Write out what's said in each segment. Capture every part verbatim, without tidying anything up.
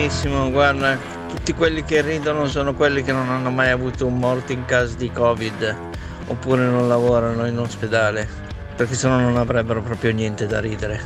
benissimo, guarda, tutti quelli che ridono sono quelli che non hanno mai avuto un morto in caso di Covid oppure non lavorano in ospedale, perché sennò non avrebbero proprio niente da ridere.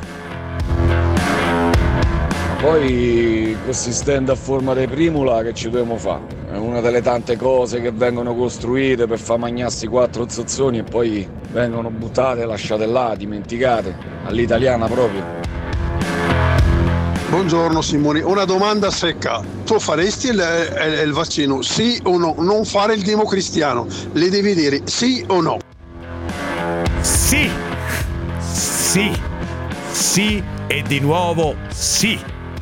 Poi questi stand a forma di primula che ci dobbiamo fare? È una delle tante cose che vengono costruite per far magnarsi quattro zozzoni e poi vengono buttate, lasciate là, dimenticate, all'italiana proprio. Buongiorno Simone, una domanda secca. Tu faresti il, il, il vaccino, sì o no? Non fare il democristiano, le devi dire sì o no? Sì, sì, sì e di nuovo sì.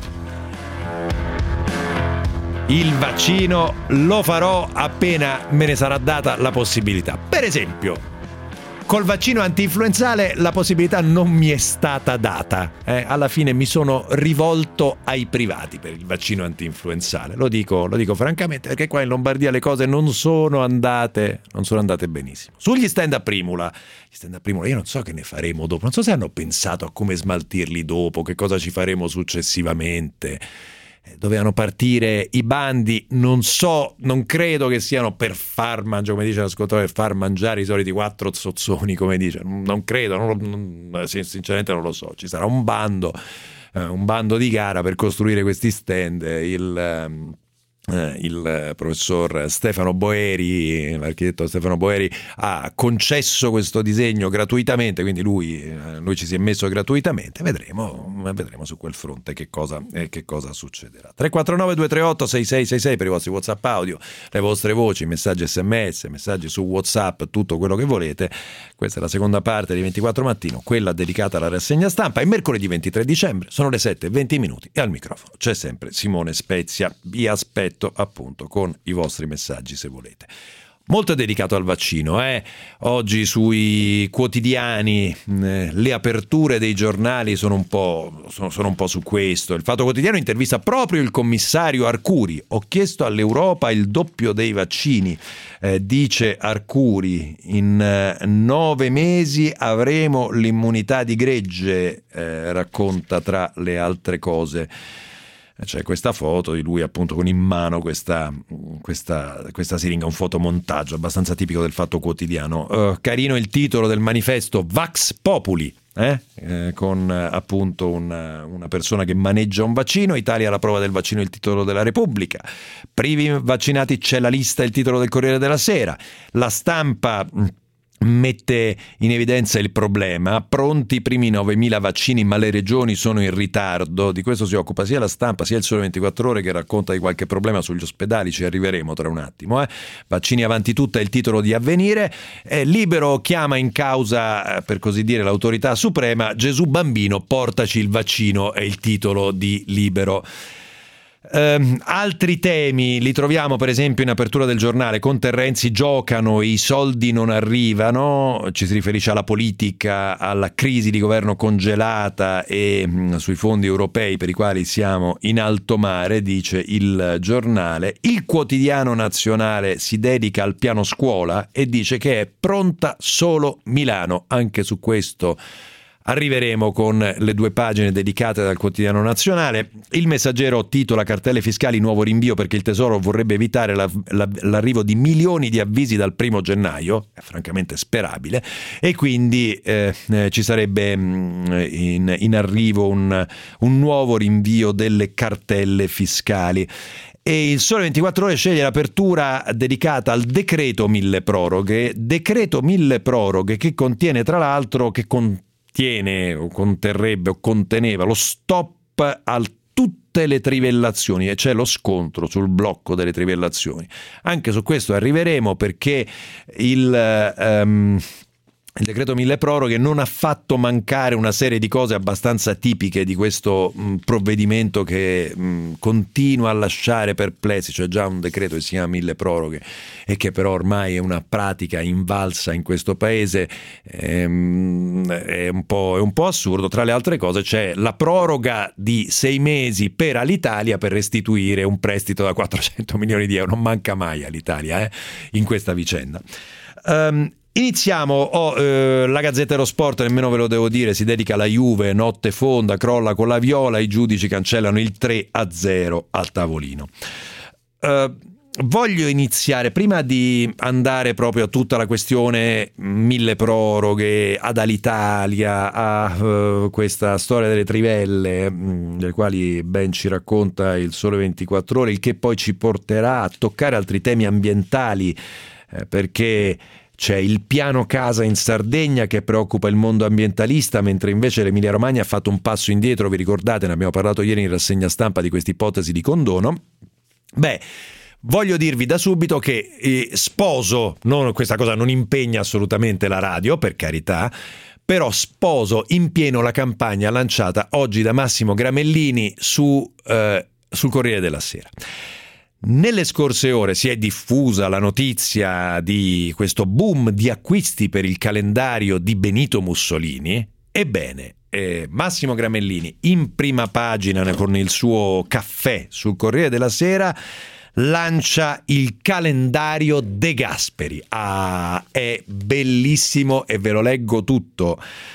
Il vaccino lo farò appena me ne sarà data la possibilità. Per esempio, col vaccino anti-influenzale la possibilità non mi è stata data. Eh, alla fine mi sono rivolto ai privati per il vaccino anti-influenzale. Lo dico, lo dico francamente, perché qua in Lombardia le cose non sono andate, non sono andate benissimo. Sugli stand a primula, gli stand a primula, io non so che ne faremo dopo, non so se hanno pensato a come smaltirli dopo, che cosa ci faremo successivamente. Dovevano partire i bandi, non so, non credo che siano per far mangiare, come dice l'ascoltatore, per far mangiare i soliti quattro zozzoni, come dice, non credo, non, non, sinceramente non lo so. Ci sarà un bando, eh, un bando di gara per costruire questi stand. Il il professor Stefano Boeri, l'architetto Stefano Boeri, ha concesso questo disegno gratuitamente, quindi lui, lui ci si è messo gratuitamente. Vedremo, vedremo su quel fronte che cosa, eh, che cosa succederà. tre quattro nove due tre otto sei sei sei sei per i vostri WhatsApp audio, le vostre voci, messaggi sms, messaggi su WhatsApp, tutto quello che volete. Questa è la seconda parte di ventiquattro Mattino, quella dedicata alla rassegna stampa. È mercoledì ventitré dicembre, sono le sette e venti minuti e al microfono c'è sempre Simone Spezia. Vi aspetto appunto con i vostri messaggi se volete. Molto dedicato al vaccino, eh? Oggi sui quotidiani eh, le aperture dei giornali sono un po', sono, sono un po' su questo. Il Fatto Quotidiano intervista proprio il commissario Arcuri. Ho chiesto all'Europa il doppio dei vaccini, eh, dice Arcuri. In eh, nove mesi avremo l'immunità di gregge, eh, racconta tra le altre cose. C'è questa foto di lui appunto con in mano questa, questa, questa siringa, un fotomontaggio abbastanza tipico del Fatto Quotidiano. Uh, carino il titolo del manifesto, Vax Populi, eh? Eh, con eh, appunto una, una persona che maneggia un vaccino. Italia alla prova del vaccino, il titolo della Repubblica. Privi vaccinati c'è la lista, il titolo del Corriere della Sera. La Stampa mette in evidenza il problema, pronti i primi novemila vaccini ma le regioni sono in ritardo. Di questo si occupa sia la Stampa sia il Sole ventiquattro Ore, che racconta di qualche problema sugli ospedali, ci arriveremo tra un attimo. Eh. Vaccini avanti tutta è il titolo di Avvenire. eh, Libero chiama in causa, per così dire, l'autorità suprema. Gesù bambino, portaci il vaccino è il titolo di Libero. Um, altri temi li troviamo per esempio in apertura del giornale. Conte e Renzi giocano, i soldi non arrivano. Ci si riferisce alla politica, alla crisi di governo congelata e mh, sui fondi europei per i quali siamo in alto mare, dice il giornale. Il Quotidiano Nazionale si dedica al piano scuola e dice che è pronta solo Milano. Anche su questo arriveremo con le due pagine dedicate dal Quotidiano Nazionale. Il Messaggero titola: cartelle fiscali, nuovo rinvio perché il Tesoro vorrebbe evitare la, la, l'arrivo di milioni di avvisi dal primo gennaio. È francamente sperabile, e quindi eh, eh, ci sarebbe mh, in, in arrivo un, un nuovo rinvio delle cartelle fiscali. E il Sole ventiquattro Ore sceglie l'apertura dedicata al decreto mille proroghe, decreto mille proroghe che contiene tra l'altro, che con Tiene o conterrebbe o conteneva lo stop a tutte le trivellazioni, e c'è lo scontro sul blocco delle trivellazioni. Anche su questo arriveremo, perché il um, il decreto mille proroghe non ha fatto mancare una serie di cose abbastanza tipiche di questo mh, provvedimento che mh, continua a lasciare perplessi. C'è già un decreto che si chiama mille proroghe e che però ormai è una pratica invalsa in questo paese. Ehm, è un po', è un po' assurdo. Tra le altre cose c'è la proroga di sei mesi per Alitalia per restituire un prestito da quattrocento milioni di euro. Non manca mai Alitalia eh, in questa vicenda. Um, Iniziamo, oh, eh, la Gazzetta dello Sport, nemmeno ve lo devo dire, si dedica alla Juve, notte fonda, crolla con la Viola, i giudici cancellano il tre a zero al tavolino. Uh, voglio iniziare, prima di andare proprio a tutta la questione mille proroghe, ad Alitalia, a uh, questa storia delle trivelle, mh, delle quali ben ci racconta il Sole ventiquattro Ore, il che poi ci porterà a toccare altri temi ambientali, eh, perché c'è il piano casa in Sardegna che preoccupa il mondo ambientalista, mentre invece l'Emilia Romagna ha fatto un passo indietro. Vi ricordate, ne abbiamo parlato ieri in rassegna stampa di questa ipotesi di condono. Beh, voglio dirvi da subito che eh, sposo, non, questa cosa non impegna assolutamente la radio, per carità, però sposo in pieno la campagna lanciata oggi da Massimo Gramellini su, eh, sul Corriere della Sera. Nelle scorse ore si è diffusa la notizia di questo boom di acquisti per il calendario di Benito Mussolini. Ebbene, eh, Massimo Gramellini in prima pagina con il suo caffè sul Corriere della Sera lancia il calendario De Gasperi. Ah, è bellissimo e ve lo leggo tutto.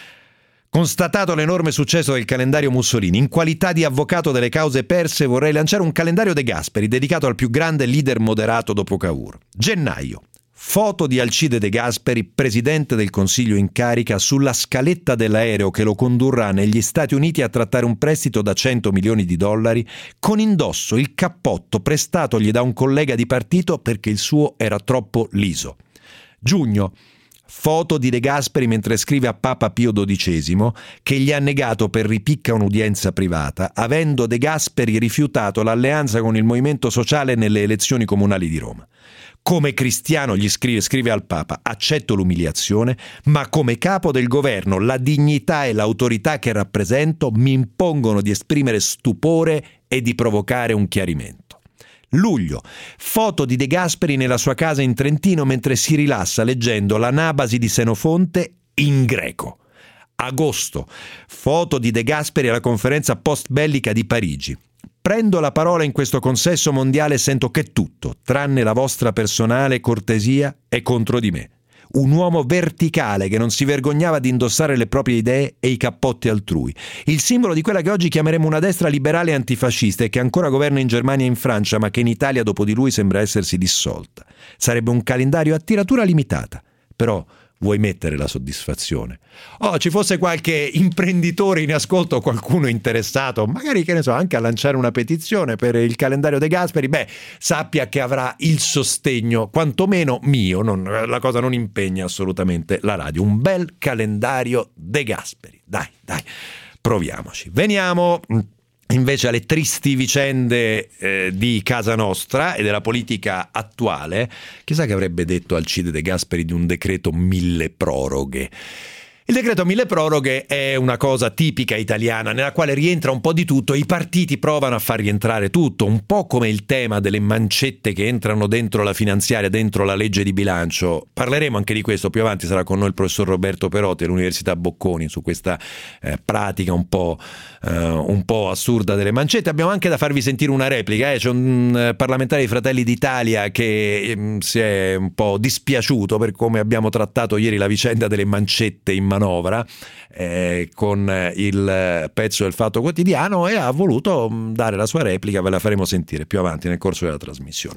Constatato l'enorme successo del calendario Mussolini, in qualità di avvocato delle cause perse vorrei lanciare un calendario De Gasperi dedicato al più grande leader moderato dopo Cavour. Gennaio. Foto di Alcide De Gasperi, presidente del Consiglio in carica, sulla scaletta dell'aereo che lo condurrà negli Stati Uniti a trattare un prestito da cento milioni di dollari, con indosso il cappotto prestatogli da un collega di partito perché il suo era troppo liso. Giugno. Foto di De Gasperi mentre scrive a Papa Pio dodicesimo che gli ha negato per ripicca un'udienza privata, avendo De Gasperi rifiutato l'alleanza con il Movimento Sociale nelle elezioni comunali di Roma. Come cristiano, gli scrive, scrive al Papa, accetto l'umiliazione, ma come capo del governo la dignità e l'autorità che rappresento mi impongono di esprimere stupore e di provocare un chiarimento. Luglio, foto di De Gasperi nella sua casa in Trentino mentre si rilassa leggendo l'Anabasi di Senofonte in greco. Agosto, foto di De Gasperi alla conferenza post-bellica di Parigi. Prendo la parola in questo consesso mondiale e sento che tutto, tranne la vostra personale cortesia, è contro di me. Un uomo verticale che non si vergognava di indossare le proprie idee e i cappotti altrui. Il simbolo di quella che oggi chiameremo una destra liberale e antifascista e che ancora governa in Germania e in Francia, ma che in Italia dopo di lui sembra essersi dissolta. Sarebbe un calendario a tiratura limitata, però vuoi mettere la soddisfazione. Oh, ci fosse qualche imprenditore in ascolto, qualcuno interessato, magari, che ne so, anche a lanciare una petizione per il calendario De Gasperi, beh, sappia che avrà il sostegno, quantomeno mio, non, la cosa non impegna assolutamente la radio. Un bel calendario De Gasperi. Dai, dai, proviamoci. Veniamo invece alle tristi vicende eh, di casa nostra e della politica attuale. Chissà che avrebbe detto Alcide De Gasperi di un decreto mille proroghe. Il decreto mille proroghe è una cosa tipica italiana nella quale rientra un po' di tutto, i partiti provano a far rientrare tutto, un po' come il tema delle mancette che entrano dentro la finanziaria, dentro la legge di bilancio. Parleremo anche di questo, più avanti sarà con noi il professor Roberto Perotti dell'Università Bocconi su questa eh, pratica un po', eh, un po' assurda delle mancette. Abbiamo anche da farvi sentire una replica, eh? C'è un eh, parlamentare di Fratelli d'Italia che eh, si è un po' dispiaciuto per come abbiamo trattato ieri la vicenda delle mancette in manovra eh, con il pezzo del Fatto Quotidiano e ha voluto dare la sua replica. Ve la faremo sentire più avanti nel corso della trasmissione.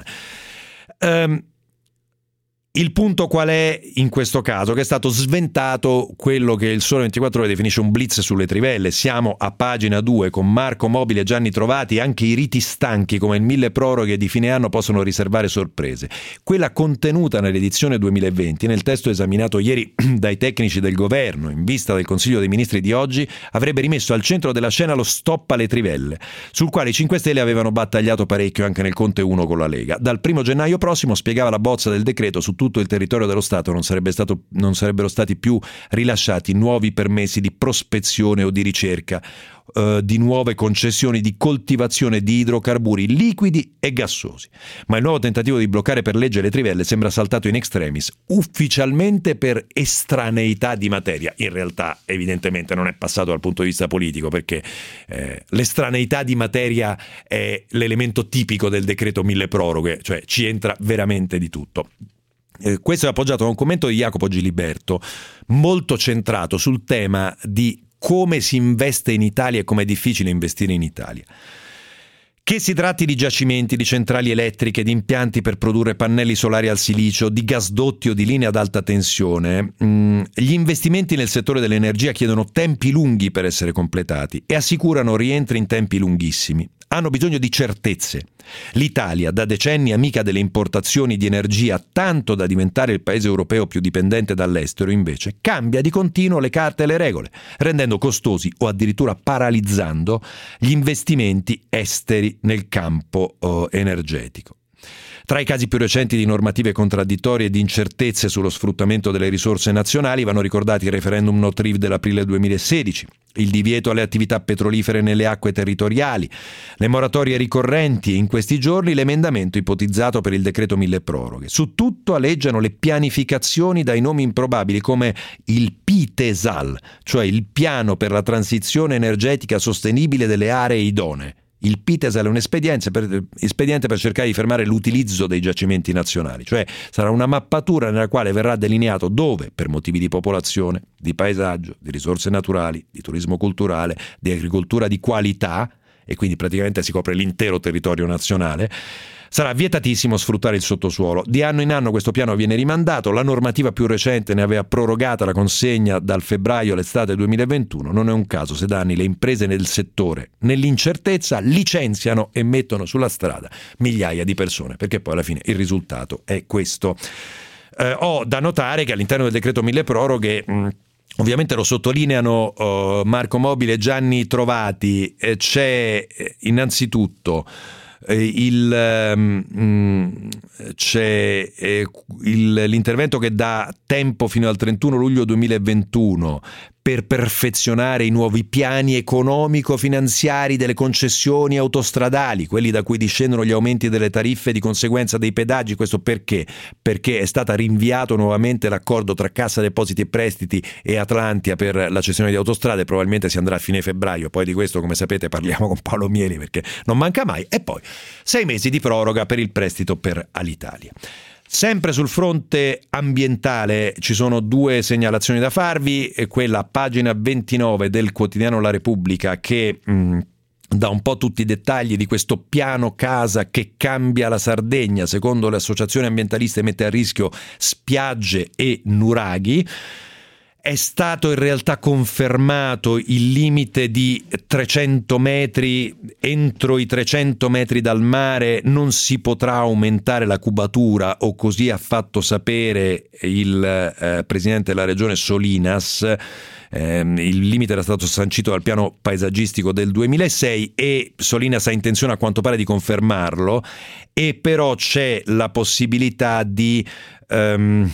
Um, Il punto qual è in questo caso? Che è stato sventato quello che il Sole ventiquattro Ore definisce un blitz sulle trivelle. Siamo a pagina due con Marco Mobile e Gianni Trovati. Anche i riti stanchi come il mille proroghe di fine anno possono riservare sorprese. Quella contenuta nell'edizione duemilaventi, nel testo esaminato ieri dai tecnici del governo in vista del Consiglio dei Ministri di oggi, avrebbe rimesso al centro della scena lo stop alle trivelle, sul quale i cinque Stelle avevano battagliato parecchio anche nel Conte uno con la Lega. Dal primo gennaio prossimo, spiegava la bozza del decreto, su tutto il territorio dello Stato non sarebbe stato, non sarebbero stati più rilasciati nuovi permessi di prospezione o di ricerca eh, di nuove concessioni di coltivazione di idrocarburi liquidi e gassosi. Ma il nuovo tentativo di bloccare per legge le trivelle sembra saltato in extremis, ufficialmente per estraneità di materia. In realtà evidentemente non è passato dal punto di vista politico, perché eh, l'estraneità di materia è l'elemento tipico del decreto mille proroghe, cioè ci entra veramente di tutto. Eh, questo è appoggiato da un commento di Jacopo Giliberto molto centrato sul tema di come si investe in Italia e come è difficile investire in Italia. Che si tratti di giacimenti, di centrali elettriche, di impianti per produrre pannelli solari al silicio, di gasdotti o di linee ad alta tensione, mh, gli investimenti nel settore dell'energia chiedono tempi lunghi per essere completati e assicurano rientri in tempi lunghissimi. Hanno bisogno di certezze. L'Italia, da decenni amica delle importazioni di energia, tanto da diventare il paese europeo più dipendente dall'estero, invece, cambia di continuo le carte e le regole, rendendo costosi o addirittura paralizzando gli investimenti esteri nel campo oh, energetico. Tra i casi più recenti di normative contraddittorie e di incertezze sullo sfruttamento delle risorse nazionali vanno ricordati il referendum no T R I V dell'aprile duemilasedici, il divieto alle attività petrolifere nelle acque territoriali, le moratorie ricorrenti e in questi giorni l'emendamento ipotizzato per il decreto mille proroghe. Su tutto aleggiano le pianificazioni dai nomi improbabili come il PITESAL, cioè il piano per la transizione energetica sostenibile delle aree idonee. Il PITESAL è un espediente per, espediente per cercare di fermare l'utilizzo dei giacimenti nazionali, cioè sarà una mappatura nella quale verrà delineato dove, per motivi di popolazione, di paesaggio, di risorse naturali, di turismo culturale, di agricoltura di qualità, e quindi praticamente si copre l'intero territorio nazionale, sarà vietatissimo sfruttare il sottosuolo. Di anno in anno questo piano viene rimandato, la normativa più recente ne aveva prorogata la consegna dal febbraio all'estate duemilaventuno. Non è un caso se da anni le imprese nel settore, nell'incertezza, licenziano e mettono sulla strada migliaia di persone, perché poi alla fine il risultato è questo. Eh, ho da notare che all'interno del decreto mille proroghe mh, ovviamente lo sottolineano uh, Marco Mobile e Gianni Trovati, eh, c'è eh, innanzitutto Il, um, c'è eh, il, l'intervento che dà tempo fino al trentuno luglio duemilaventuno per perfezionare i nuovi piani economico-finanziari delle concessioni autostradali, quelli da cui discendono gli aumenti delle tariffe e di conseguenza dei pedaggi. Questo perché? Perché è stato rinviato nuovamente l'accordo tra Cassa Depositi e Prestiti e Atlantia per la cessione di autostrade, probabilmente si andrà a fine febbraio, poi di questo come sapete parliamo con Paolo Mieli perché non manca mai, e poi sei mesi di proroga per il prestito per Alitalia. Sempre sul fronte ambientale ci sono due segnalazioni da farvi, quella a pagina ventinove del quotidiano La Repubblica che mh, dà un po' tutti i dettagli di questo piano casa che cambia la Sardegna, secondo le associazioni ambientaliste mette a rischio spiagge e nuraghi. È stato in realtà confermato il limite di trecento metri, entro i trecento metri dal mare non si potrà aumentare la cubatura, o così ha fatto sapere il eh, presidente della regione Solinas. Eh, il limite era stato sancito dal piano paesaggistico del duemilasei e Solinas ha intenzione a quanto pare di confermarlo, e però c'è la possibilità di... Um,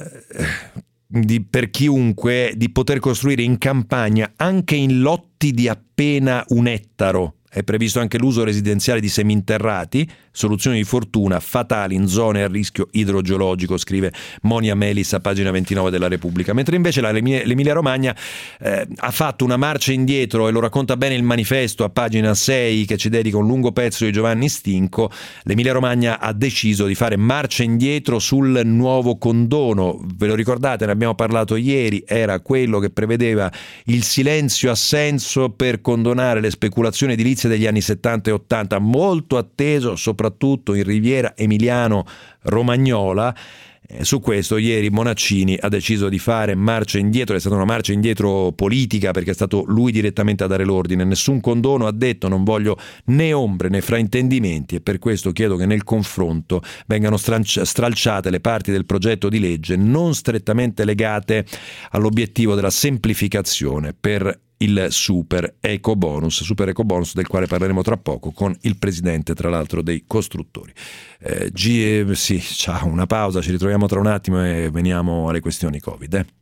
Di, per chiunque di poter costruire in campagna anche in lotti di appena un ettaro. È previsto anche l'uso residenziale di seminterrati, soluzioni di fortuna fatali in zone a rischio idrogeologico, scrive Monia Melis a pagina ventinove della Repubblica. Mentre invece la, l'Emilia Romagna eh, ha fatto una marcia indietro, e lo racconta bene il manifesto a pagina sei che ci dedica un lungo pezzo di Giovanni Stinco. L'Emilia Romagna ha deciso di fare marcia indietro sul nuovo condono. Ve lo ricordate? Ne abbiamo parlato ieri. Era quello che prevedeva il silenzio assenso per condonare le speculazioni edilizie degli anni settanta e ottanta, molto atteso soprattutto in Riviera Emiliano-Romagnola. Eh, su questo ieri Bonaccini ha deciso di fare marcia indietro. È stata una marcia indietro politica, perché è stato lui direttamente a dare l'ordine. Nessun condono, ha detto, non voglio né ombre né fraintendimenti, e per questo chiedo che nel confronto vengano stralciate le parti del progetto di legge non strettamente legate all'obiettivo della semplificazione per il super eco bonus, super eco bonus del quale parleremo tra poco con il presidente, tra l'altro, dei costruttori. Eh, G- eh, sì, ciao, una pausa, ci ritroviamo tra un attimo e veniamo alle questioni Covid. Eh.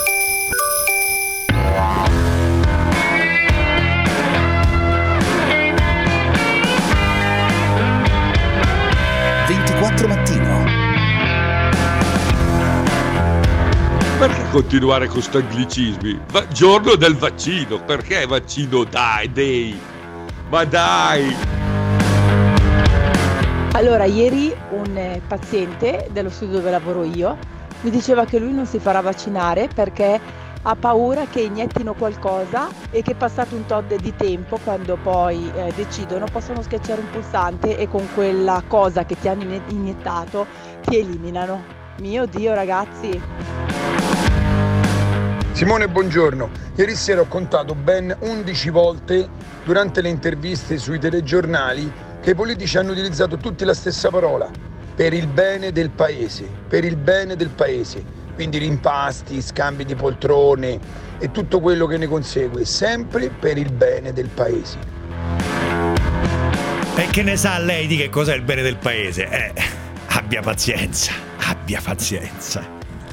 ventiquattro mattino. Perché continuare con sti anglicismi? Va- giorno del vaccino, perché vaccino? Dai, dai, ma dai! Allora, ieri un eh, paziente dello studio dove lavoro io mi diceva che lui non si farà vaccinare perché ha paura che iniettino qualcosa e che passato un tot di tempo, quando poi eh, decidono, possono schiacciare un pulsante e con quella cosa che ti hanno iniettato ti eliminano. Mio Dio, ragazzi! Simone, buongiorno. Ieri sera ho contato ben undici volte durante le interviste sui telegiornali che i politici hanno utilizzato tutti la stessa parola: per il bene del paese, per il bene del paese. Quindi rimpasti, scambi di poltrone e tutto quello che ne consegue, sempre per il bene del paese. E che ne sa lei di che cos'è il bene del paese? Eh, abbia pazienza, abbia pazienza.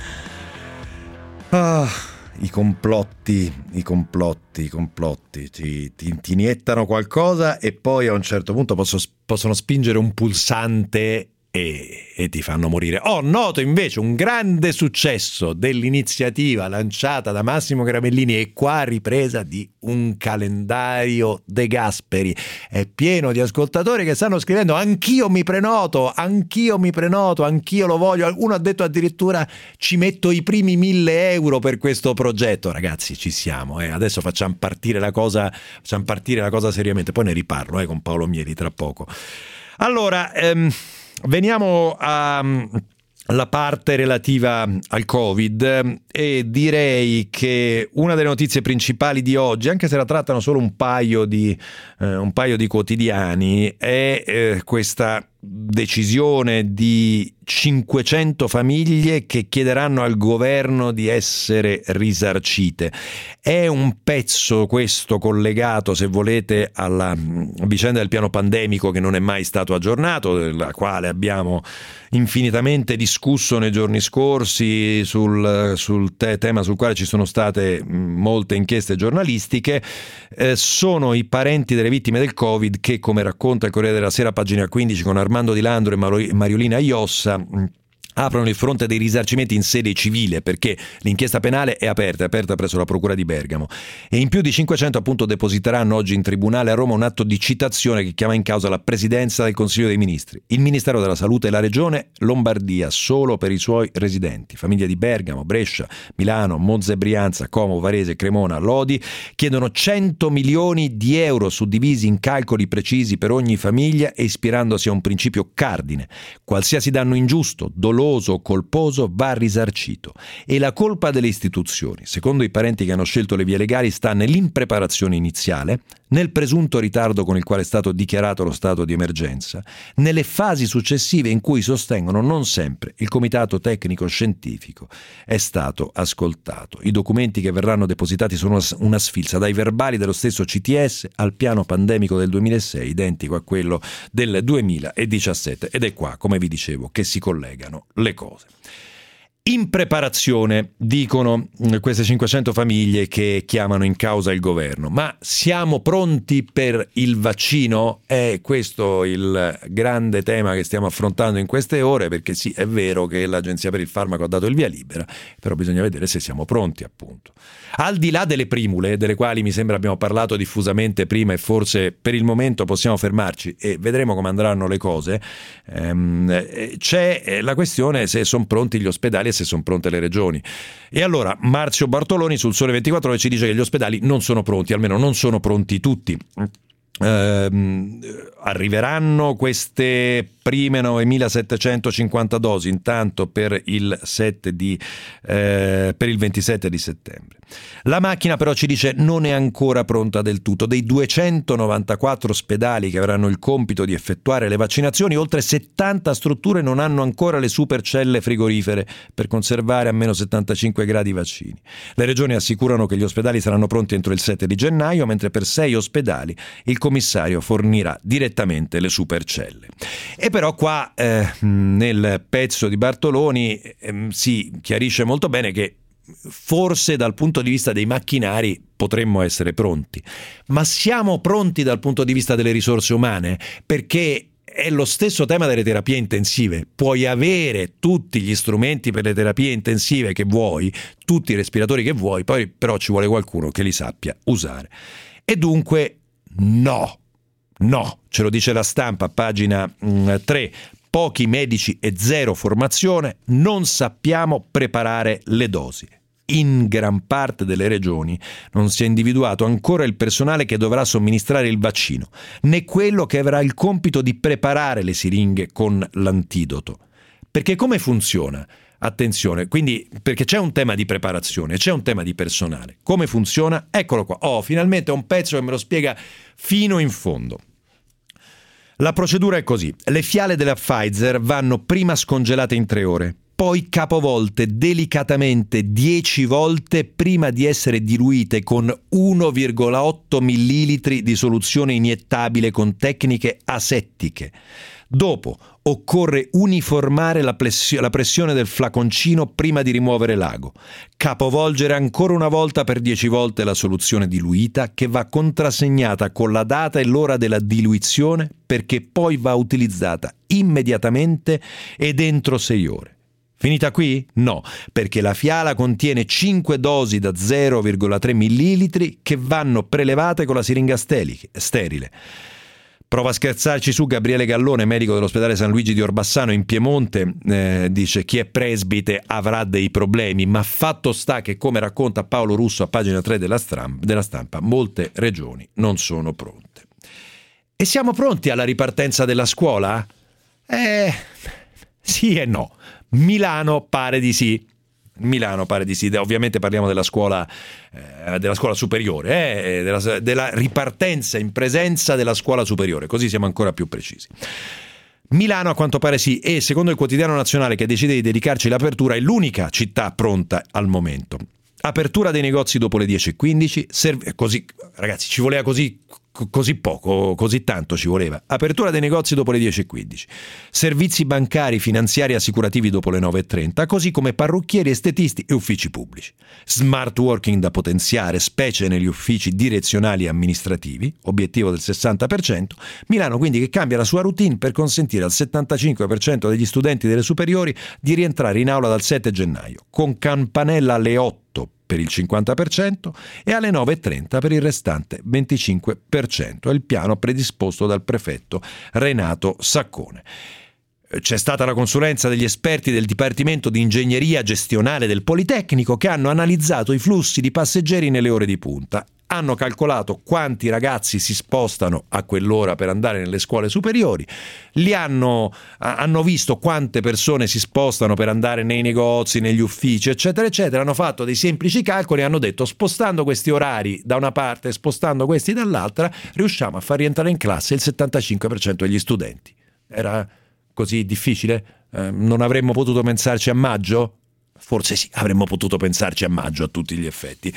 Ah, i complotti, i complotti, i complotti ti, ti, ti iniettano qualcosa e poi a un certo punto posso, possono spingere un pulsante E, e ti fanno morire. Ho noto invece un grande successo dell'iniziativa lanciata da Massimo Garavellini e qua ripresa di un calendario De Gasperi. È pieno di ascoltatori che stanno scrivendo: anch'io mi prenoto, anch'io mi prenoto, anch'io lo voglio. Uno ha detto addirittura: ci metto i primi mille euro per questo progetto. Ragazzi, ci siamo, eh. Adesso facciamo partire la cosa, facciamo partire la cosa seriamente, poi ne riparlo eh, con Paolo Mieli tra poco. Allora, ehm, veniamo alla parte relativa al Covid e direi che una delle notizie principali di oggi, anche se la trattano solo un paio di, eh, un paio di quotidiani, è eh, questa decisione di cinquecento famiglie che chiederanno al governo di essere risarcite. È un pezzo questo collegato, se volete, alla vicenda del piano pandemico che non è mai stato aggiornato, della quale abbiamo infinitamente discusso nei giorni scorsi, sul, sul te- tema sul quale ci sono state molte inchieste giornalistiche. Eh, sono i parenti delle vittime del Covid che, come racconta il Corriere della Sera, pagina quindici, con Armando Di Landro e Mariolina Iossa, aprono il fronte dei risarcimenti in sede civile, perché l'inchiesta penale è aperta, è aperta presso la Procura di Bergamo, e in più di cinquecento appunto depositeranno oggi in tribunale a Roma un atto di citazione che chiama in causa la Presidenza del Consiglio dei Ministri, il Ministero della Salute e la Regione Lombardia solo per i suoi residenti. Famiglie di Bergamo, Brescia, Milano, Monza e Brianza, Como, Varese, Cremona, Lodi chiedono cento milioni di euro suddivisi in calcoli precisi per ogni famiglia e ispirandosi a un principio cardine: qualsiasi danno ingiusto, dolore o colposo va risarcito, e la colpa delle istituzioni, secondo i parenti che hanno scelto le vie legali, sta nell'impreparazione iniziale, nel presunto ritardo con il quale è stato dichiarato lo stato di emergenza, nelle fasi successive in cui sostengono non sempre il comitato tecnico scientifico è stato ascoltato. I documenti che verranno depositati sono una sfilza, dai verbali dello stesso C T S al piano pandemico del duemilasei, identico a quello del duemiladiciassette, ed è qua, come vi dicevo, che si collegano le cose. In preparazione, dicono queste cinquecento famiglie che chiamano in causa il governo. Ma siamo pronti per il vaccino? È questo il grande tema che stiamo affrontando in queste ore, perché sì, è vero che l'Agenzia per il Farmaco ha dato il via libera, però bisogna vedere se siamo pronti, appunto. Al di là delle primule, delle quali mi sembra abbiamo parlato diffusamente prima e forse per il momento possiamo fermarci e vedremo come andranno le cose, ehm, c'è la questione se sono pronti gli ospedali e se sono pronte le regioni. E allora Marzio Bartoloni sul Sole ventiquattro Ore ci dice che gli ospedali non sono pronti, almeno non sono pronti tutti. Eh, arriveranno queste prime novemilasettecentocinquanta dosi intanto per il sette di eh, per il ventisette di settembre. La macchina però, ci dice, non è ancora pronta del tutto. Dei duecentonovantaquattro ospedali che avranno il compito di effettuare le vaccinazioni, oltre settanta strutture non hanno ancora le supercelle frigorifere per conservare a meno settantacinque gradi i vaccini. Le regioni assicurano che gli ospedali saranno pronti entro il sette di gennaio, mentre per sei ospedali il commissario fornirà direttamente le supercelle. E però qua eh, nel pezzo di Bartoloni eh, si chiarisce molto bene che forse dal punto di vista dei macchinari potremmo essere pronti, ma siamo pronti dal punto di vista delle risorse umane? Perché è lo stesso tema delle terapie intensive. Puoi avere tutti gli strumenti per le terapie intensive che vuoi, tutti i respiratori che vuoi, poi però ci vuole qualcuno che li sappia usare. E dunque no, No, ce lo dice La Stampa, pagina tre. Pochi medici e zero formazione, non sappiamo preparare le dosi. In gran parte delle regioni non si è individuato ancora il personale che dovrà somministrare il vaccino, né quello che avrà il compito di preparare le siringhe con l'antidoto. Perché come funziona? Attenzione, quindi perché c'è un tema di preparazione, c'è un tema di personale. Come funziona? Eccolo qua. Oh, finalmente un pezzo che me lo spiega fino in fondo. La procedura è così: le fiale della Pfizer vanno prima scongelate in tre ore, poi capovolte delicatamente dieci volte prima di essere diluite con uno virgola otto millilitri di soluzione iniettabile con tecniche asettiche. Dopo occorre uniformare la, plessio- la pressione del flaconcino prima di rimuovere l'ago, capovolgere ancora una volta per dieci volte la soluzione diluita, che va contrassegnata con la data e l'ora della diluizione, perché poi va utilizzata immediatamente ed entro sei ore. Finita qui? No, perché la fiala contiene cinque dosi da zero virgola tre millilitri che vanno prelevate con la siringa sterile. Prova a scherzarci su Gabriele Gallone, medico dell'ospedale San Luigi di Orbassano in Piemonte, eh, dice: chi è presbite avrà dei problemi, ma fatto sta che, come racconta Paolo Russo a pagina tre della, stram- della Stampa, molte regioni non sono pronte. E siamo pronti alla ripartenza della scuola? Eh, sì e no. Milano pare di sì. Milano pare di sì, ovviamente parliamo della scuola, eh, della scuola superiore, eh, della, della ripartenza in presenza della scuola superiore, così siamo ancora più precisi. Milano a quanto pare sì, e secondo il Quotidiano Nazionale, che decide di dedicarci l'apertura, è l'unica città pronta al momento. Apertura dei negozi dopo le dieci e quindici, serv- così, ragazzi, ci voleva così, così poco, così tanto ci voleva. Apertura dei negozi dopo le dieci e quindici, servizi bancari, finanziari e assicurativi dopo le nove e trenta, così come parrucchieri, estetisti e uffici pubblici. Smart working da potenziare, specie negli uffici direzionali e amministrativi, obiettivo del sessanta per cento. Milano quindi che cambia la sua routine per consentire al settantacinque per cento degli studenti delle superiori di rientrare in aula dal sette gennaio, con campanella alle otto per il cinquanta per cento e alle nove e trenta per il restante venticinque per cento. È il piano predisposto dal prefetto Renato Saccone. C'è stata la consulenza degli esperti del Dipartimento di Ingegneria Gestionale del Politecnico, che hanno analizzato i flussi di passeggeri nelle ore di punta. Hanno calcolato quanti ragazzi si spostano a quell'ora per andare nelle scuole superiori, li hanno, hanno visto quante persone si spostano per andare nei negozi, negli uffici, eccetera, eccetera. Hanno fatto dei semplici calcoli e hanno detto: spostando questi orari da una parte e spostando questi dall'altra, riusciamo a far rientrare in classe il settantacinque per cento degli studenti. Era così difficile? Eh, non avremmo potuto pensarci a maggio? Forse sì, avremmo potuto pensarci a maggio a tutti gli effetti.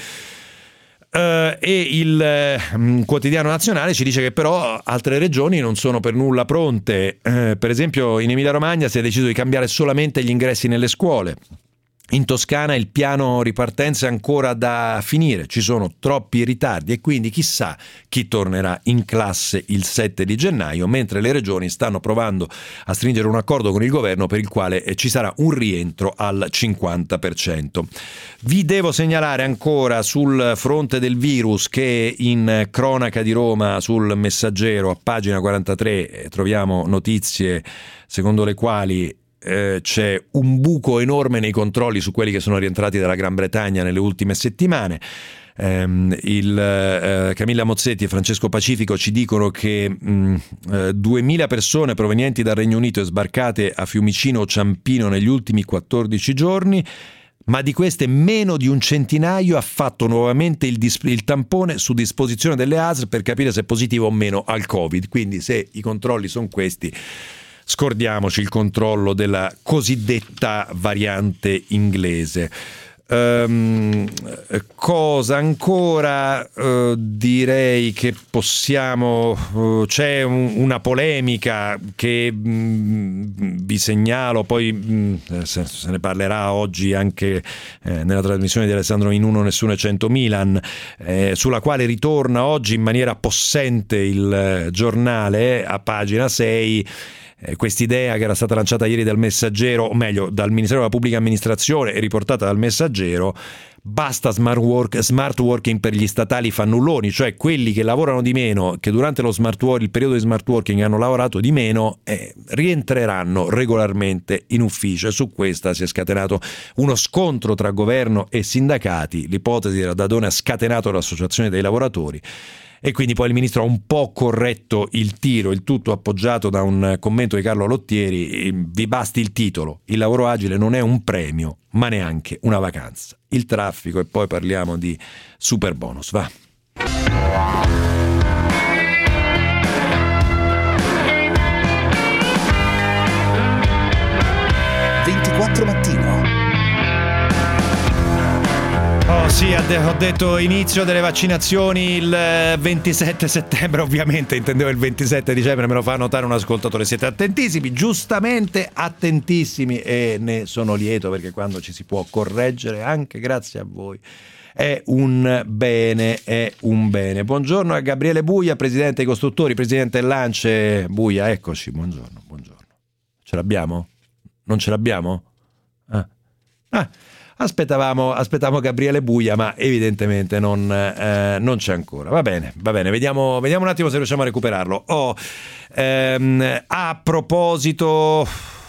Uh, e il uh, Quotidiano Nazionale ci dice che però altre regioni non sono per nulla pronte. Uh, per esempio in Emilia-Romagna si è deciso di cambiare solamente gli ingressi nelle scuole. In Toscana il piano ripartenza è ancora da finire, ci sono troppi ritardi e quindi chissà chi tornerà in classe il sette di gennaio, mentre le regioni stanno provando a stringere un accordo con il governo per il quale ci sarà un rientro al cinquanta per cento. Vi devo segnalare ancora sul fronte del virus che in cronaca di Roma sul Messaggero a pagina quarantatré troviamo notizie secondo le quali Eh, c'è un buco enorme nei controlli su quelli che sono rientrati dalla Gran Bretagna nelle ultime settimane. Um, il, uh, Camilla Mozzetti e Francesco Pacifico ci dicono che um, uh, duemila persone provenienti dal Regno Unito e sbarcate a Fiumicino o Ciampino negli ultimi quattordici giorni, ma di queste meno di un centinaio ha fatto nuovamente il, dis- il tampone su disposizione delle A S L per capire se è positivo o meno al Covid. Quindi se i controlli sono questi, scordiamoci il controllo della cosiddetta variante inglese. Um, cosa ancora? Uh, direi che possiamo uh, c'è un, una polemica che mh, vi segnalo, poi mh, se, se ne parlerà oggi anche eh, nella trasmissione di Alessandro in Uno Nessuno e cento Milan, eh, sulla quale ritorna oggi in maniera possente il eh, giornale a pagina sei. Quest'idea che era stata lanciata ieri dal Messaggero, o meglio dal Ministero della Pubblica Amministrazione e riportata dal Messaggero, basta smart, work, smart working per gli statali fannulloni, cioè quelli che lavorano di meno, che durante lo smart work, il periodo di smart working hanno lavorato di meno, eh, rientreranno regolarmente in ufficio. E su questa si è scatenato uno scontro tra governo e sindacati. L'ipotesi era Dadone ha scatenato l'associazione dei lavoratori e quindi poi il ministro ha un po' corretto il tiro, il tutto appoggiato da un commento di Carlo Lottieri. Vi basti il titolo: il lavoro agile non è un premio ma neanche una vacanza. Il traffico e poi parliamo di superbonus. Va. ventiquattro mattino. Oh sì, ho detto inizio delle vaccinazioni il ventisette settembre, ovviamente intendevo il ventisette dicembre, me lo fa notare un ascoltatore. Siete attentissimi, giustamente attentissimi, e ne sono lieto, perché quando ci si può correggere anche grazie a voi è un bene, è un bene. Buongiorno a Gabriele Buia, presidente dei costruttori, presidente dell'Ance. Buia, eccoci, buongiorno, buongiorno. Ce l'abbiamo? Non ce l'abbiamo? Ah. Ah. Aspettavamo, aspettavamo Gabriele Buia, ma evidentemente non, eh, non c'è ancora. Va bene, va bene, vediamo, vediamo un attimo se riusciamo a recuperarlo. Oh, ehm, a proposito,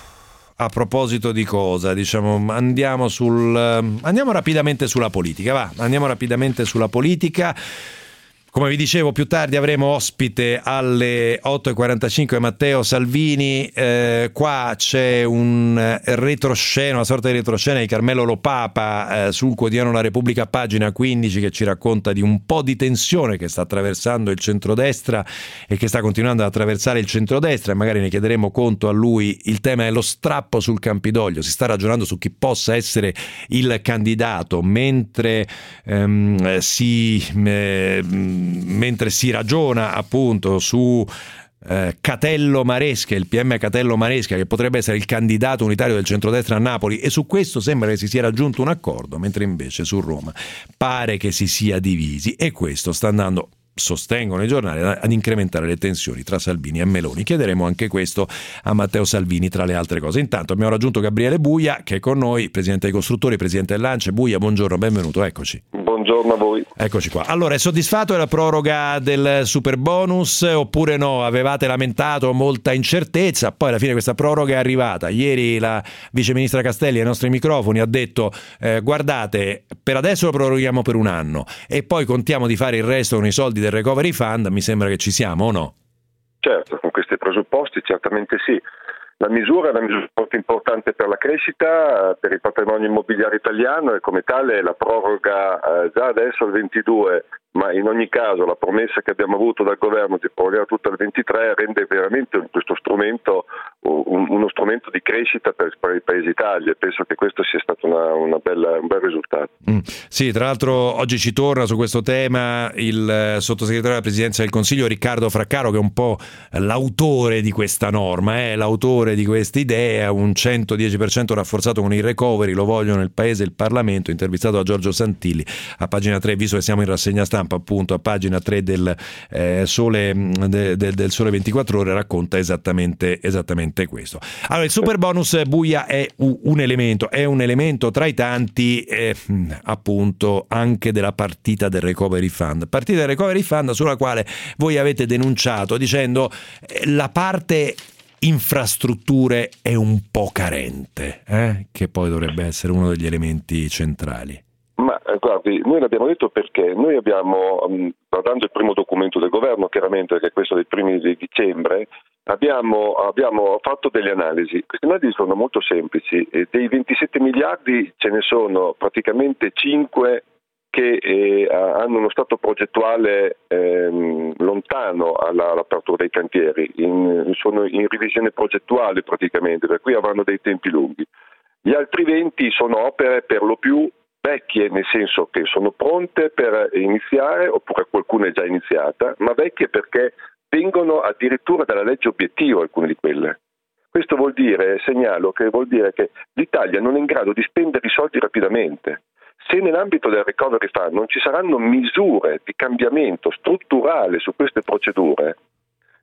a proposito di cosa? Diciamo, andiamo sul, andiamo rapidamente sulla politica, va, andiamo rapidamente sulla politica. Come vi dicevo, più tardi avremo ospite alle otto e quarantacinque Matteo Salvini. Eh, qua c'è un retroscena, una sorta di retroscena di Carmelo Lopapa eh, sul quotidiano La Repubblica, pagina quindici, che ci racconta di un po' di tensione che sta attraversando il centrodestra e che sta continuando ad attraversare il centrodestra, e magari ne chiederemo conto a lui. Il tema è lo strappo sul Campidoglio. Si sta ragionando su chi possa essere il candidato, mentre ehm, si... Eh, mentre si ragiona appunto su eh, Catello Maresca, il P M Catello Maresca, che potrebbe essere il candidato unitario del centrodestra a Napoli, e su questo sembra che si sia raggiunto un accordo, mentre invece su Roma pare che si sia divisi, e questo sta andando, sostengono i giornali, ad incrementare le tensioni tra Salvini e Meloni. Chiederemo anche questo a Matteo Salvini, tra le altre cose. Intanto abbiamo raggiunto Gabriele Buia, che è con noi, presidente dei costruttori, presidente dell'Ance. Buia, buongiorno, benvenuto, eccoci. Buongiorno a voi. Eccoci qua. Allora, è soddisfatto della proroga del superbonus oppure no? Avevate lamentato molta incertezza, poi alla fine questa proroga è arrivata. Ieri la viceministra Castelli ai nostri microfoni ha detto eh, guardate, per adesso lo proroghiamo per un anno e poi contiamo di fare il resto con i soldi del Recovery Fund. Mi sembra che ci siamo, o no? Certo, con questi presupposti certamente sì. La misura è una misura molto importante per la crescita, per il patrimonio immobiliare italiano, e come tale la proroga eh, già adesso al ventidue, ma in ogni caso la promessa che abbiamo avuto dal governo di prorogare tutto al ventitré rende veramente questo strumento un, uno strumento di crescita per, per il Paese Italia, e penso che questo sia stato una, una bella, un bel risultato. Mm. Sì, tra l'altro oggi ci torna su questo tema il eh, sottosegretario della Presidenza del Consiglio Riccardo Fraccaro, che è un po' l'autore di questa norma, è eh, l'autore di questa idea, un centodieci per cento rafforzato con il recovery, lo vogliono il Paese e il Parlamento. Intervistato da Giorgio Santilli a pagina tre, visto che siamo in rassegna stampa, appunto a pagina tre del eh, Sole de, de, del Sole ventiquattro Ore, racconta esattamente esattamente questo. Allora, il super bonus, Buia, è un elemento, è un elemento tra i tanti eh, appunto anche della partita del Recovery Fund, partita del Recovery Fund sulla quale voi avete denunciato dicendo eh, la parte infrastrutture è un po' carente, eh? che poi dovrebbe essere uno degli elementi centrali. Ma guardi, noi l'abbiamo detto perché noi abbiamo, guardando il primo documento del governo, chiaramente, che è questo dei primi di dicembre, abbiamo, abbiamo fatto delle analisi. Queste analisi sono molto semplici. E dei ventisette miliardi ce ne sono praticamente cinque che eh, hanno uno stato progettuale ehm, lontano alla, all'apertura dei cantieri, in, sono in revisione progettuale praticamente, per cui avranno dei tempi lunghi. Gli altri venti sono opere per lo più vecchie, nel senso che sono pronte per iniziare, oppure qualcuna è già iniziata, ma vecchie perché vengono addirittura dalla legge obiettivo alcune di quelle. Questo vuol dire, segnalo, che vuol dire che l'Italia non è in grado di spendere i soldi rapidamente. Se nell'ambito del Recovery Fund non ci saranno misure di cambiamento strutturale su queste procedure,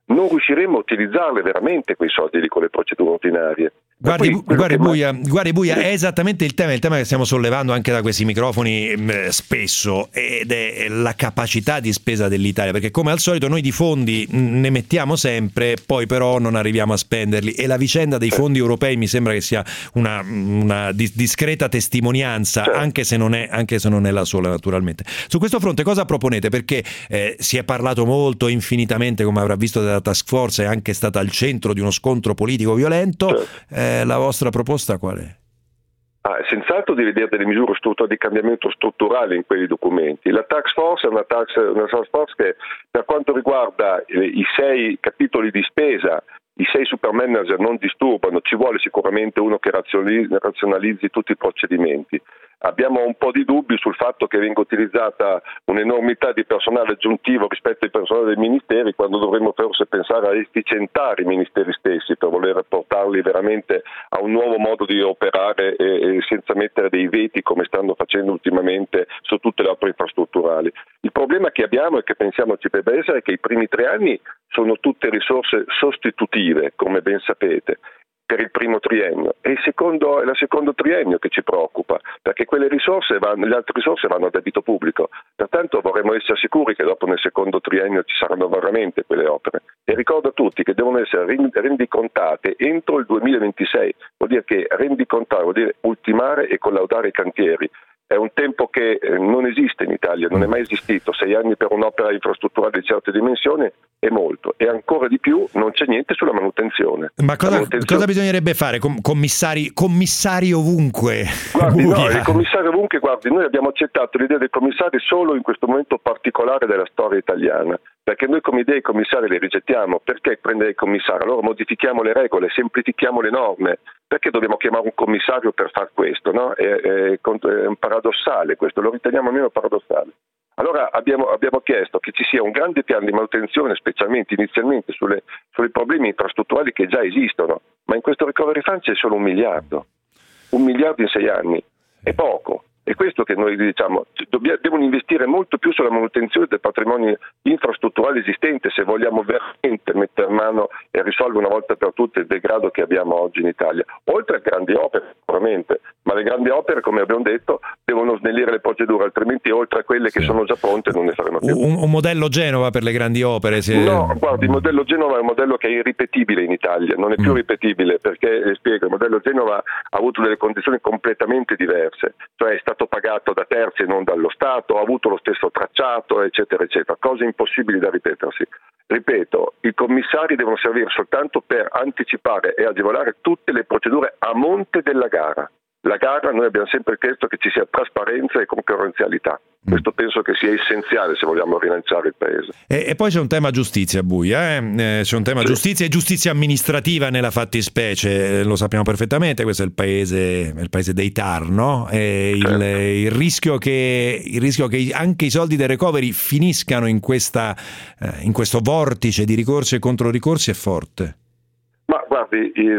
non riusciremo a utilizzarle veramente quei soldi lì con le procedure ordinarie. Guardi, Poi, guardi, che... Buia, guardi Buia, è esattamente il tema, il tema che stiamo sollevando anche da questi microfoni eh, spesso, ed è la capacità di spesa dell'Italia, perché come al solito noi di fondi ne mettiamo sempre, poi però non arriviamo a spenderli, e la vicenda dei fondi europei mi sembra che sia una, una discreta testimonianza, certo. anche se non è, anche se non è la sola, naturalmente. Su questo fronte cosa proponete? Perché eh, si è parlato molto, infinitamente, come avrà visto dalla task force, è anche stata al centro di uno scontro politico violento. Certo. Eh, la vostra proposta qual è? Ah, senz'altro di vedere delle misure strutturali di cambiamento strutturale in quei documenti. La task force è una task, una task force che, per quanto riguarda i sei capitoli di spesa, i sei super manager non disturbano, ci vuole sicuramente uno che razionalizzi, razionalizzi tutti i procedimenti. Abbiamo un po' di dubbi sul fatto che venga utilizzata un'enormità di personale aggiuntivo rispetto al personale dei ministeri, quando dovremmo forse pensare a efficientare i ministeri stessi per voler portarli veramente a un nuovo modo di operare e, e senza mettere dei veti come stanno facendo ultimamente su tutte le opere infrastrutturali. Il problema che abbiamo e che pensiamo ci debba essere è che i primi tre anni sono tutte risorse sostitutive, come ben sapete, per il primo triennio, e il secondo, è il secondo triennio che ci preoccupa, perché quelle risorse vanno, le altre risorse vanno a debito pubblico, pertanto vorremmo essere sicuri che dopo nel secondo triennio ci saranno veramente quelle opere, e ricordo a tutti che devono essere rendicontate entro il duemilaventisei, vuol dire che rendicontare vuol dire ultimare e collaudare i cantieri. È un tempo che non esiste in Italia, non è mai esistito. Sei anni per un'opera infrastrutturale di certe dimensioni è molto, e ancora di più non c'è niente sulla manutenzione. Ma cosa, manutenzione... cosa bisognerebbe fare? Com- commissari, commissari ovunque? Guardi, no, il commissario ovunque, guardi, noi abbiamo accettato l'idea dei commissari solo in questo momento particolare della storia italiana, perché noi come idee i commissari li rigettiamo. Perché prendere il commissario? Allora modifichiamo le regole, semplifichiamo le norme. Perché dobbiamo chiamare un commissario per far questo? No? È, è, è un paradossale questo, lo riteniamo almeno paradossale. Allora abbiamo, abbiamo chiesto che ci sia un grande piano di manutenzione, specialmente inizialmente sulle, sui problemi infrastrutturali che già esistono, ma in questo recovery fund c'è solo un miliardo, un miliardo in sei anni, è poco. È questo che noi diciamo, dobbiamo, devono investire molto più sulla manutenzione del patrimonio infrastrutturale esistente se vogliamo veramente mettere mano e risolvere una volta per tutte il degrado che abbiamo oggi in Italia. Oltre a grandi opere sicuramente, ma le grandi opere, come abbiamo detto, devono snellire le procedure, altrimenti oltre a quelle sì. che sono già pronte non ne faremo più. Un, un modello Genova per le grandi opere? Se... No, guardi, il modello Genova è un modello che è irripetibile in Italia, non è più mm. ripetibile, perché, eh, spiego, il modello Genova ha avuto delle condizioni completamente diverse, cioè è stato pagato da terzi e non dallo Stato, ha avuto lo stesso tracciato, eccetera, eccetera, cose impossibili da ripetersi. Ripeto, i commissari devono servire soltanto per anticipare e agevolare tutte le procedure a monte della gara. La gara, noi abbiamo sempre chiesto che ci sia trasparenza e concorrenzialità. Questo penso che sia essenziale se vogliamo rilanciare il paese. E, e poi c'è un tema giustizia, Buia, eh? c'è un tema sì. giustizia e giustizia amministrativa nella fattispecie, lo sappiamo perfettamente, questo è il paese, è il paese dei T A R, no? E il, certo. il, rischio che, il rischio che anche i soldi del recovery finiscano in, questa, eh, in questo vortice di ricorsi e controricorsi è forte. Ma guardi, il,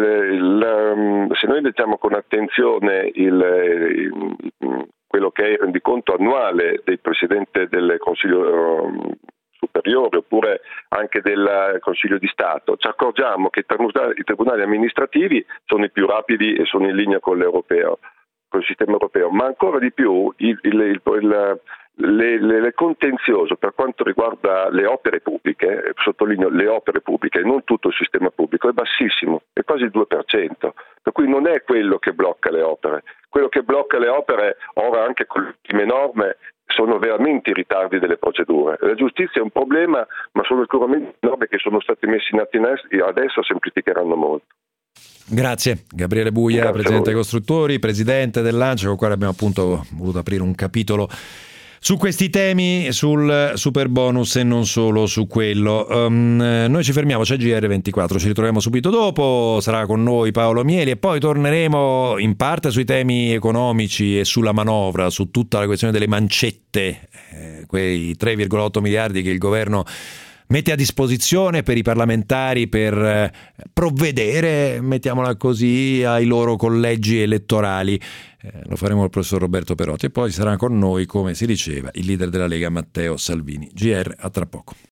il, se noi leggiamo con attenzione il, il, quello che è il rendiconto annuale del Presidente del Consiglio um, Superiore oppure anche del Consiglio di Stato, ci accorgiamo che i tribunali amministrativi sono i più rapidi e sono in linea con l'europeo, con il sistema europeo, ma ancora di più il, il, il, il Le, le, le contenzioso per quanto riguarda le opere pubbliche, sottolineo le opere pubbliche, non tutto il sistema pubblico, è bassissimo, è quasi il due per cento, per cui non è quello che blocca le opere. Quello che blocca le opere, ora anche con le ultime norme, sono veramente i ritardi delle procedure. La giustizia è un problema, ma sono sicuramente norme che sono state messe in atto adesso semplificheranno molto. Grazie Gabriele Buia, Grazie Presidente dei Costruttori, Presidente dell'A N C E, con il quale abbiamo appunto voluto aprire un capitolo su questi temi, sul super bonus e non solo su quello. Um, noi ci fermiamo, c'è G R ventiquattro, ci ritroviamo subito dopo, sarà con noi Paolo Mieli e poi torneremo in parte sui temi economici e sulla manovra, su tutta la questione delle mancette, eh, quei tre virgola otto miliardi che il governo mette a disposizione per i parlamentari per provvedere, mettiamola così, ai loro collegi elettorali. Eh, lo faremo il professor Roberto Perotti e poi sarà con noi, come si diceva, il leader della Lega Matteo Salvini. G R a tra poco.